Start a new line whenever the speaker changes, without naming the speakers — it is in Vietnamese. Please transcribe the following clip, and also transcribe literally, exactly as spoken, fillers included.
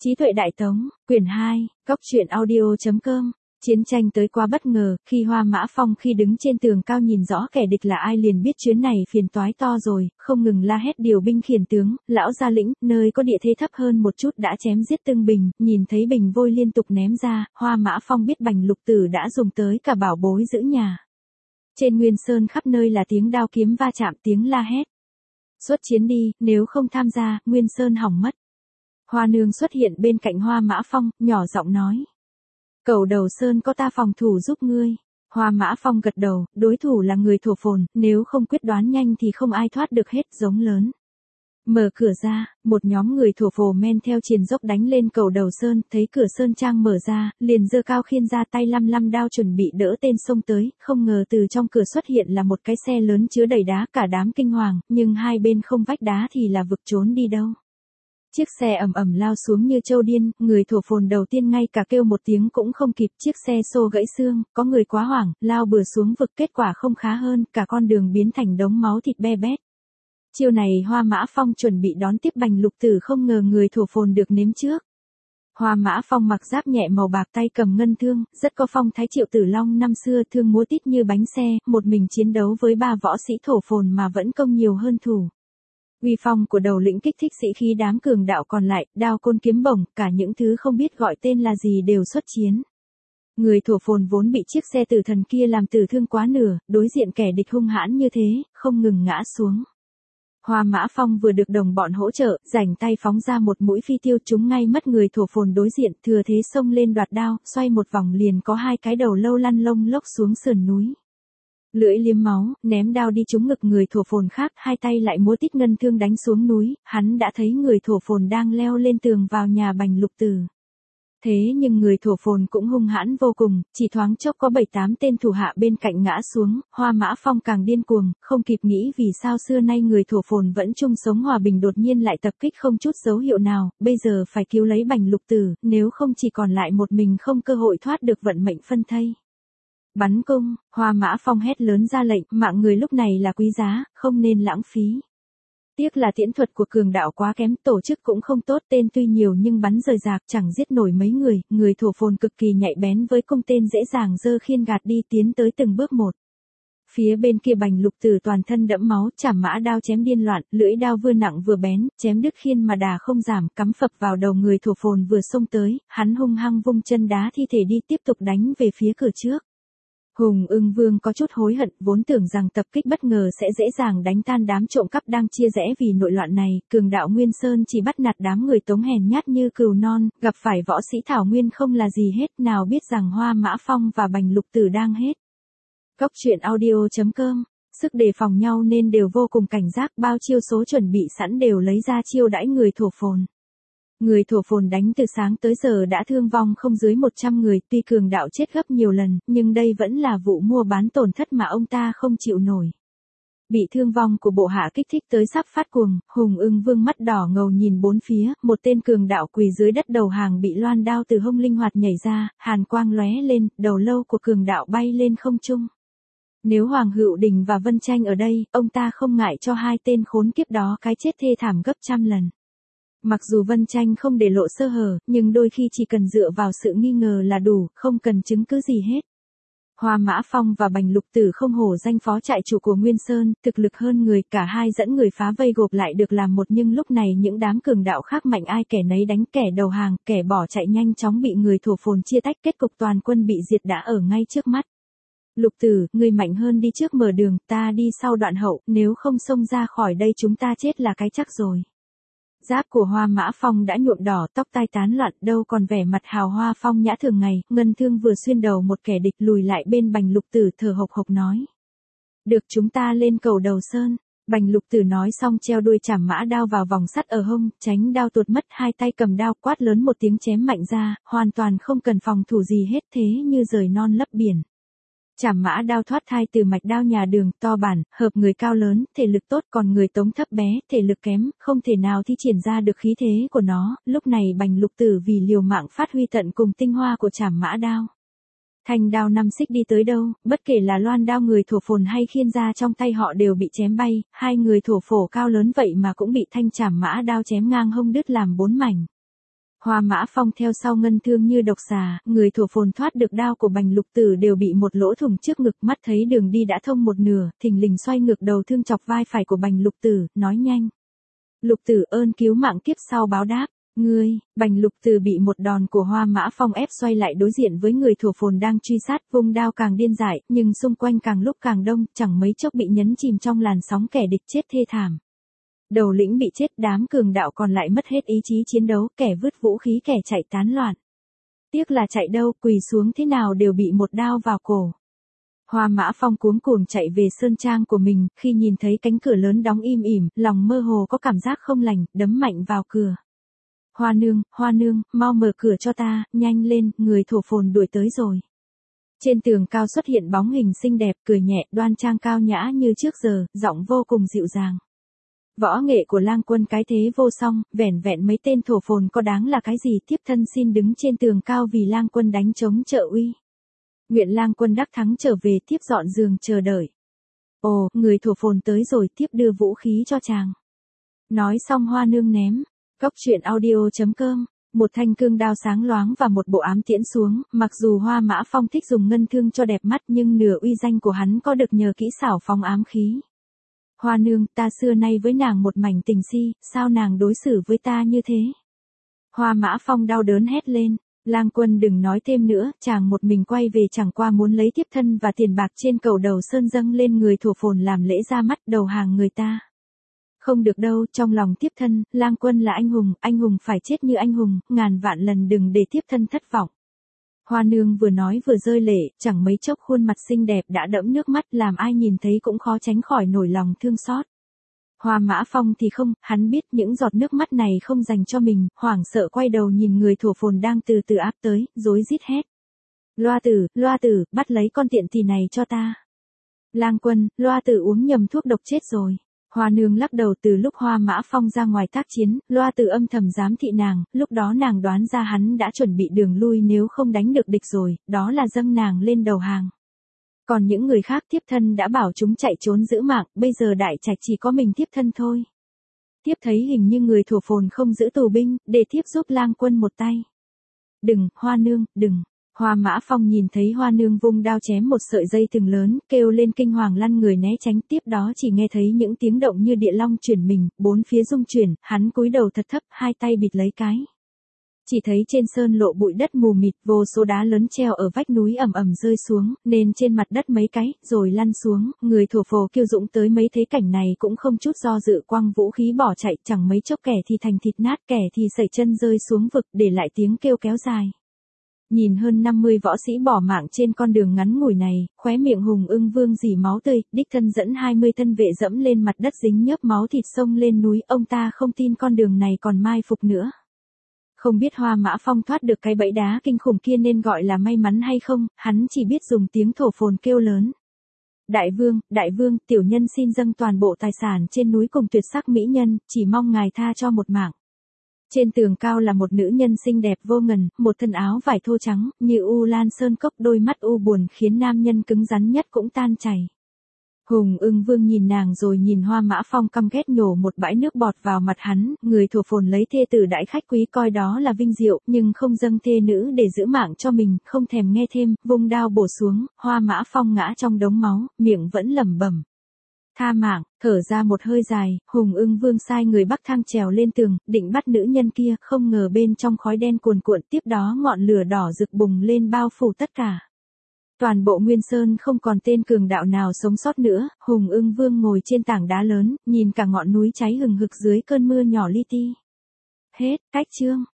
Trí tuệ đại tống, quyển hai, góc truyện audio.com. Chiến tranh tới quá bất ngờ, khi Hoa Mã Phong khi đứng trên tường cao nhìn rõ kẻ địch là ai liền biết chuyến này phiền toái to rồi, không ngừng la hét điều binh khiển tướng, lão gia lĩnh, nơi có địa thế thấp hơn một chút đã chém giết tương bình, nhìn thấy bình vôi liên tục ném ra, Hoa Mã Phong biết Bành Lục Tử đã dùng tới cả bảo bối giữ nhà. Trên Nguyên Sơn khắp nơi là tiếng đao kiếm va chạm, tiếng la hét. Xuất chiến đi, nếu không tham gia, Nguyên Sơn hỏng mất. Hoa Nương xuất hiện bên cạnh Hoa Mã Phong, nhỏ giọng nói. Cầu Đầu Sơn có ta phòng thủ giúp ngươi. Hoa Mã Phong gật đầu, đối thủ là người thổ phồn, nếu không quyết đoán nhanh thì không ai thoát được hết, giống lớn. Mở cửa ra, một nhóm người thổ phồ men theo triền dốc đánh lên Cầu Đầu Sơn, thấy cửa sơn trang mở ra, liền giơ cao khiên ra tay lăm lăm đao chuẩn bị đỡ tên xông tới, không ngờ từ trong cửa xuất hiện là một cái xe lớn chứa đầy đá, cả đám kinh hoàng, nhưng hai bên không vách đá thì là vực trốn đi đâu. Chiếc xe ầm ầm lao xuống như trâu điên, người thổ phồn đầu tiên ngay cả kêu một tiếng cũng không kịp, chiếc xe xô gãy xương, có người quá hoảng, lao bừa xuống vực, kết quả không khá hơn, cả con đường biến thành đống máu thịt be bét. Chiều này Hoa Mã Phong chuẩn bị đón tiếp Bành Lục Tử, không ngờ người thổ phồn được nếm trước. Hoa Mã Phong mặc giáp nhẹ màu bạc, tay cầm ngân thương, rất có phong thái Triệu Tử Long năm xưa, thương múa tít như bánh xe, một mình chiến đấu với ba võ sĩ thổ phồn mà vẫn công nhiều hơn thủ. Uy phong của đầu lĩnh kích thích sĩ khí đám cường đạo còn lại, đao côn kiếm bổng, cả những thứ không biết gọi tên là gì đều xuất chiến. Người thổ phồn vốn bị chiếc xe tử thần kia làm tử thương quá nửa, đối diện kẻ địch hung hãn như thế, không ngừng ngã xuống. Hoa Mã Phong vừa được đồng bọn hỗ trợ, rảnh tay phóng ra một mũi phi tiêu, trúng ngay mất người thổ phồn đối diện, thừa thế xông lên đoạt đao, xoay một vòng liền có hai cái đầu lâu lăn lông lốc xuống sườn núi. Lưỡi liếm máu, ném đao đi trúng ngực người thổ phồn khác, hai tay lại múa tít ngân thương đánh xuống núi, hắn đã thấy người thổ phồn đang leo lên tường vào nhà Bành Lục Tử. Thế nhưng người thổ phồn cũng hung hãn vô cùng, chỉ thoáng chốc có bảy tám tên thủ hạ bên cạnh ngã xuống, Hoa Mã Phong càng điên cuồng, không kịp nghĩ vì sao xưa nay người thổ phồn vẫn chung sống hòa bình đột nhiên lại tập kích không chút dấu hiệu nào, bây giờ phải cứu lấy Bành Lục Tử, nếu không chỉ còn lại một mình không cơ hội thoát được vận mệnh phân thây. Bắn cung, Hoa Mã Phong hét lớn ra lệnh, mạng người lúc này là quý giá, không nên lãng phí. Tiếc là tiễn thuật của cường đạo quá kém, tổ chức cũng không tốt, tên tuy nhiều nhưng bắn rời rạc chẳng giết nổi mấy người, người thổ phồn cực kỳ nhạy bén với cung tên dễ dàng giơ khiên gạt đi, tiến tới từng bước một. Phía bên kia Bành Lục Tử toàn thân đẫm máu, chảm mã đao chém điên loạn, lưỡi đao vừa nặng vừa bén, chém đứt khiên mà đà không giảm, cắm phập vào đầu người thổ phồn vừa xông tới, hắn hung hăng vung chân đá thi thể đi, tiếp tục đánh về phía cửa trước. Hùng Ưng Vương có chút hối hận, vốn tưởng rằng tập kích bất ngờ sẽ dễ dàng đánh tan đám trộm cắp đang chia rẽ vì nội loạn này, cường đạo Nguyên Sơn chỉ bắt nạt đám người Tống hèn nhát như cừu non, gặp phải võ sĩ Thảo Nguyên không là gì hết, nào biết rằng Hoa Mã Phong và Bành Lục Tử đang hết. Góc truyện audio.com, sức đề phòng nhau nên đều vô cùng cảnh giác, bao chiêu số chuẩn bị sẵn đều lấy ra chiêu đãi người thổ phồn. Người thổ phồn đánh từ sáng tới giờ đã thương vong không dưới một trăm người, tuy cường đạo chết gấp nhiều lần, nhưng đây vẫn là vụ mua bán tổn thất mà ông ta không chịu nổi. Bị thương vong của bộ hạ kích thích tới sắp phát cuồng, Hùng Ưng Vương mắt đỏ ngầu nhìn bốn phía, một tên cường đạo quỳ dưới đất đầu hàng bị loan đao từ hông linh hoạt nhảy ra, hàn quang lóe lên, đầu lâu của cường đạo bay lên không trung. Nếu Hoàng Hữu Đình và Vân Tranh ở đây, ông ta không ngại cho hai tên khốn kiếp đó cái chết thê thảm gấp trăm lần. Mặc dù Vân Tranh không để lộ sơ hở, nhưng đôi khi chỉ cần dựa vào sự nghi ngờ là đủ, không cần chứng cứ gì hết. Hoa Mã Phong và Bành Lục Tử không hổ danh phó trại chủ của Nguyên Sơn, thực lực hơn người, cả hai dẫn người phá vây gộp lại được làm một, nhưng lúc này những đám cường đạo khác mạnh ai kẻ nấy đánh, kẻ đầu hàng, kẻ bỏ chạy nhanh chóng bị người thổ phồn chia tách, kết cục toàn quân bị diệt đã ở ngay trước mắt. Lục Tử, người mạnh hơn đi trước mở đường, ta đi sau đoạn hậu, nếu không xông ra khỏi đây chúng ta chết là cái chắc rồi. Giáp của Hoa Mã Phong đã nhuộm đỏ, tóc tai tán loạn, đâu còn vẻ mặt hào hoa phong nhã thường ngày, ngân thương vừa xuyên đầu một kẻ địch lùi lại bên Bành Lục Tử thở hộc hộc nói. Được, chúng ta lên Cầu Đầu Sơn. Bành Lục Tử nói xong treo đuôi chảm mã đao vào vòng sắt ở hông, tránh đao tuột mất, hai tay cầm đao quát lớn một tiếng chém mạnh ra, hoàn toàn không cần phòng thủ gì hết, thế như rời non lấp biển. Chảm mã đao thoát thai từ mạch đao nhà Đường, to bản, hợp người cao lớn, thể lực tốt, còn người Tống thấp bé, thể lực kém, không thể nào thi triển ra được khí thế của nó, lúc này Bành Lục Tử vì liều mạng phát huy tận cùng tinh hoa của chảm mã đao. Thanh đao năm xích đi tới đâu, bất kể là loan đao người thổ phồn hay khiên ra trong tay họ đều bị chém bay, hai người thổ phổ cao lớn vậy mà cũng bị thanh chảm mã đao chém ngang hông đứt làm bốn mảnh. Hoa Mã Phong theo sau ngân thương như độc xà, người thổ phồn thoát được đao của Bành Lục Tử đều bị một lỗ thủng trước ngực, mắt thấy đường đi đã thông một nửa, thình lình xoay ngược đầu thương chọc vai phải của Bành Lục Tử, nói nhanh. Lục Tử ơn cứu mạng kiếp sau báo đáp. Ngươi, Bành Lục Tử bị một đòn của Hoa Mã Phong ép xoay lại đối diện với người thổ phồn đang truy sát, vung đao càng điên dại, nhưng xung quanh càng lúc càng đông, chẳng mấy chốc bị nhấn chìm trong làn sóng kẻ địch chết thê thảm. Đầu lĩnh bị chết, đám cường đạo còn lại mất hết ý chí chiến đấu, kẻ vứt vũ khí kẻ chạy tán loạn. Tiếc là chạy đâu, quỳ xuống thế nào đều bị một đao vào cổ. Hoa Mã Phong cuống cuồng chạy về sơn trang của mình, khi nhìn thấy cánh cửa lớn đóng im ỉm, lòng mơ hồ có cảm giác không lành, đấm mạnh vào cửa. Hoa nương, hoa nương, mau mở cửa cho ta, nhanh lên, người thổ phồn đuổi tới rồi. Trên tường cao xuất hiện bóng hình xinh đẹp, cười nhẹ, đoan trang cao nhã như trước giờ, giọng vô cùng dịu dàng. Võ nghệ của Lang Quân cái thế vô song, vẻn vẹn mấy tên thổ phồn có đáng là cái gì, tiếp thân xin đứng trên tường cao vì Lang Quân đánh chống trợ uy. Nguyện Lang Quân đắc thắng trở về, tiếp dọn giường chờ đợi. Ồ, người thổ phồn tới rồi, tiếp đưa vũ khí cho chàng. Nói xong hoa nương ném. Góc truyện audio chấm com, một thanh cương đao sáng loáng và một bộ ám tiễn xuống, mặc dù Hoa Mã Phong thích dùng ngân thương cho đẹp mắt nhưng nửa uy danh của hắn có được nhờ kỹ xảo phóng ám khí. Hoa nương, ta xưa nay với nàng một mảnh tình si, sao nàng đối xử với ta như thế? Hoa Mã Phong đau đớn hét lên, Lang Quân đừng nói thêm nữa, chàng một mình quay về chẳng qua muốn lấy tiếp thân và tiền bạc trên cầu đầu sơn dâng lên người thổ phồn làm lễ ra mắt đầu hàng người ta. Không được đâu, trong lòng tiếp thân, Lang Quân là anh hùng, anh hùng phải chết như anh hùng, ngàn vạn lần đừng để tiếp thân thất vọng. Hoa nương vừa nói vừa rơi lệ, chẳng mấy chốc khuôn mặt xinh đẹp đã đẫm nước mắt làm ai nhìn thấy cũng khó tránh khỏi nổi lòng thương xót. Hoa Mã Phong thì không, hắn biết những giọt nước mắt này không dành cho mình, hoảng sợ quay đầu nhìn người thổ phồn đang từ từ áp tới, rối rít hét. Loa tử, loa tử, bắt lấy con tiện tỳ này cho ta. Lang Quân, loa tử uống nhầm thuốc độc chết rồi. Hoa nương lắc đầu, từ lúc Hoa Mã Phong ra ngoài tác chiến, loa tử âm thầm giám thị nàng, lúc đó nàng đoán ra hắn đã chuẩn bị đường lui nếu không đánh được địch rồi, đó là dâng nàng lên đầu hàng. Còn những người khác tiếp thân đã bảo chúng chạy trốn giữ mạng, bây giờ đại trạch chỉ có mình tiếp thân thôi. Tiếp thấy hình như người thổ phồn không giữ tù binh, để tiếp giúp Lang Quân một tay. Đừng, Hoa nương, đừng. Hoa Mã Phong nhìn thấy Hoa nương vung đao chém một sợi dây thừng lớn, kêu lên kinh hoàng lăn người né tránh, tiếp đó chỉ nghe thấy những tiếng động như địa long chuyển mình, bốn phía rung chuyển, hắn cúi đầu thật thấp, hai tay bịt lấy cái. Chỉ thấy trên sơn lộ bụi đất mù mịt, vô số đá lớn treo ở vách núi ầm ầm rơi xuống, nên trên mặt đất mấy cái, rồi lăn xuống, người thổ phồ kiêu dũng tới mấy thế cảnh này cũng không chút do dự quăng vũ khí bỏ chạy, chẳng mấy chốc kẻ thì thành thịt nát, kẻ thì sẩy chân rơi xuống vực, để lại tiếng kêu kéo dài. Nhìn hơn năm mươi võ sĩ bỏ mạng trên con đường ngắn ngủi này, khóe miệng Hùng Ưng Vương rỉ máu tươi, đích thân dẫn hai mươi thân vệ dẫm lên mặt đất dính nhớp máu thịt xông lên núi, ông ta không tin con đường này còn mai phục nữa. Không biết Hoa Mã Phong thoát được cái bẫy đá kinh khủng kia nên gọi là may mắn hay không, hắn chỉ biết dùng tiếng thổ phồn kêu lớn. Đại vương, đại vương, tiểu nhân xin dâng toàn bộ tài sản trên núi cùng tuyệt sắc mỹ nhân, chỉ mong ngài tha cho một mạng. Trên tường cao là một nữ nhân xinh đẹp vô ngần, một thân áo vải thô trắng, như u lan sơn cốc, đôi mắt u buồn khiến nam nhân cứng rắn nhất cũng tan chảy. Hùng Ưng Vương nhìn nàng rồi nhìn Hoa Mã Phong căm ghét nhổ một bãi nước bọt vào mặt hắn, người thổ phồn lấy thê tử đãi khách quý coi đó là vinh diệu, nhưng không dâng thê nữ để giữ mạng cho mình, không thèm nghe thêm, vung đao bổ xuống, Hoa Mã Phong ngã trong đống máu, miệng vẫn lẩm bẩm. Tha mạng, thở ra một hơi dài, Hùng Ưng Vương sai người bắc thang trèo lên tường, định bắt nữ nhân kia, không ngờ bên trong khói đen cuồn cuộn, tiếp đó ngọn lửa đỏ rực bùng lên bao phủ tất cả. Toàn bộ Nguyên Sơn không còn tên cường đạo nào sống sót nữa, Hùng Ưng Vương ngồi trên tảng đá lớn, nhìn cả ngọn núi cháy hừng hực dưới cơn mưa nhỏ li ti. Hết, cách chương.